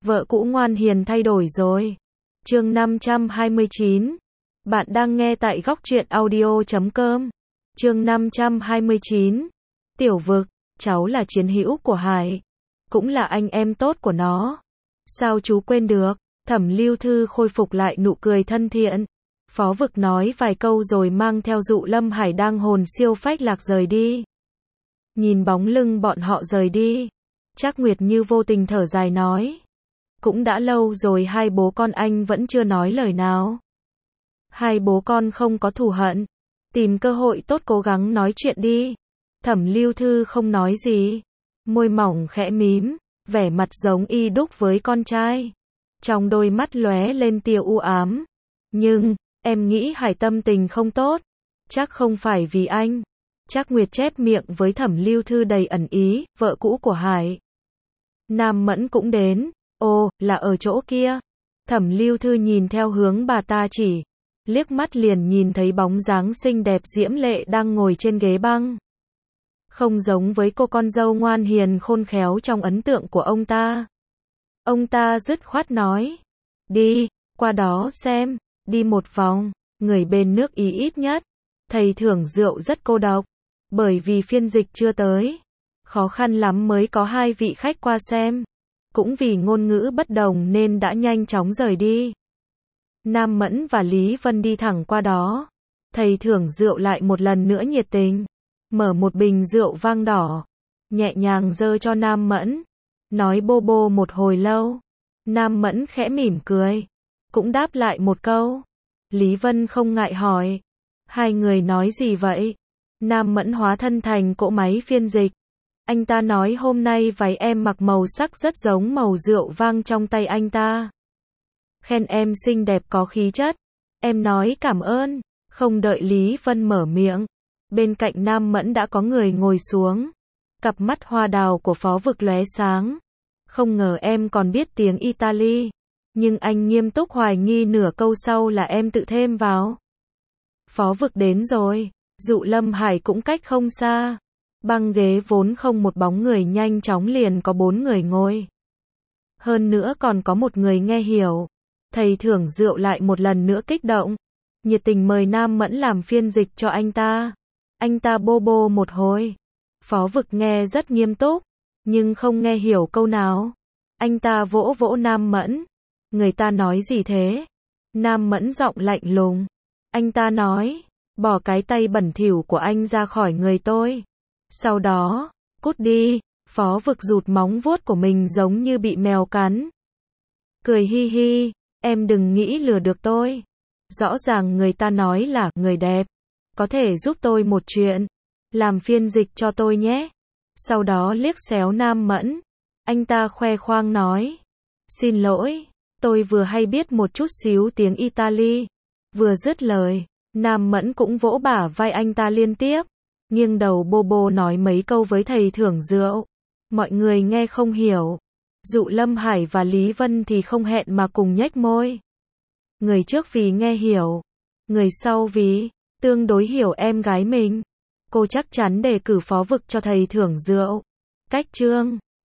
Vợ cũ ngoan hiền thay đổi rồi. Chương 529. Bạn đang nghe tại góc truyện audio.com. Chương 529. Tiểu Vực, cháu là chiến hữu của Hải, cũng là anh em tốt của nó. Sao chú quên được? Thẩm Lưu Thư khôi phục lại nụ cười thân thiện. Phó Vực nói vài câu rồi mang theo Dụ Lâm Hải đang hồn siêu phách lạc rời đi. Nhìn bóng lưng bọn họ rời đi, Trác Nguyệt như vô tình thở dài nói. Cũng đã lâu rồi hai bố con anh vẫn chưa nói lời nào. Hai bố con không có thù hận. Tìm cơ hội tốt cố gắng nói chuyện đi. Thẩm Lưu Thư không nói gì. Môi mỏng khẽ mím, vẻ mặt giống y đúc với con trai. Trong đôi mắt lóe lên tia u ám. Nhưng, em nghĩ Hải tâm tình không tốt. Chắc không phải vì anh. Trác Nguyệt chép miệng với Thẩm Lưu Thư đầy ẩn ý, vợ cũ của Hải. Nam Mẫn cũng đến. Ồ, là ở chỗ kia. Thẩm Lưu Thư nhìn theo hướng bà ta chỉ, liếc mắt liền nhìn thấy bóng dáng xinh đẹp diễm lệ đang ngồi trên ghế băng. Không giống với cô con dâu ngoan hiền khôn khéo trong ấn tượng của ông ta. Ông ta dứt khoát nói, đi, qua đó xem, đi một vòng. Người bên nước Ý ít nhất, thầy thưởng rượu rất cô độc, bởi vì phiên dịch chưa tới, khó khăn lắm mới có hai vị khách qua xem. Cũng vì ngôn ngữ bất đồng nên đã nhanh chóng rời đi. Nam Mẫn và Lý Vân đi thẳng qua đó. Thầy thưởng rượu lại một lần nữa nhiệt tình, mở một bình rượu vang đỏ, nhẹ nhàng dơ cho Nam Mẫn, nói bô bô một hồi lâu. Nam Mẫn khẽ mỉm cười, cũng đáp lại một câu. Lý Vân không ngại hỏi, hai người nói gì vậy? Nam Mẫn hóa thân thành cỗ máy phiên dịch. Anh ta nói hôm nay váy em mặc màu sắc rất giống màu rượu vang trong tay anh ta. Khen em xinh đẹp có khí chất. Em nói cảm ơn. Không đợi Lý Vân mở miệng, bên cạnh Nam Mẫn đã có người ngồi xuống. Cặp mắt hoa đào của Phó Vực lóe sáng. Không ngờ em còn biết tiếng Italy. Nhưng anh nghiêm túc hoài nghi nửa câu sau là em tự thêm vào. Phó Vực đến rồi. Dụ Lâm Hải cũng cách không xa. Băng ghế vốn không một bóng người nhanh chóng liền có 4 người ngồi. Hơn nữa còn có một người nghe hiểu. Thầy thưởng rượu lại một lần nữa kích động, nhiệt tình mời Nam Mẫn làm phiên dịch cho anh ta. Anh ta bô bô một hồi. Phó Vực nghe rất nghiêm túc, nhưng không nghe hiểu câu nào. Anh ta vỗ vỗ Nam Mẫn. Người ta nói gì thế? Nam Mẫn giọng lạnh lùng. Anh ta nói, bỏ cái tay bẩn thỉu của anh ra khỏi người tôi. Sau đó, cút đi. Phó Vực rụt móng vuốt của mình giống như bị mèo cắn. Cười hi hi, em đừng nghĩ lừa được tôi. Rõ ràng người ta nói là người đẹp. Có thể giúp tôi một chuyện. Làm phiên dịch cho tôi nhé. Sau đó liếc xéo Nam Mẫn. Anh ta khoe khoang nói. Xin lỗi, tôi vừa hay biết một chút xíu tiếng Italy. Vừa dứt lời, Nam Mẫn cũng vỗ bả vai anh ta liên tiếp. Nghiêng đầu bô bô nói mấy câu với thầy thưởng rượu. Mọi người nghe không hiểu. Dụ Lâm Hải và Lý Vân thì không hẹn mà cùng nhếch môi. Người trước vì nghe hiểu, người sau vì tương đối hiểu em gái mình. Cô chắc chắn đề cử Phó Vực cho thầy thưởng rượu. Cách chương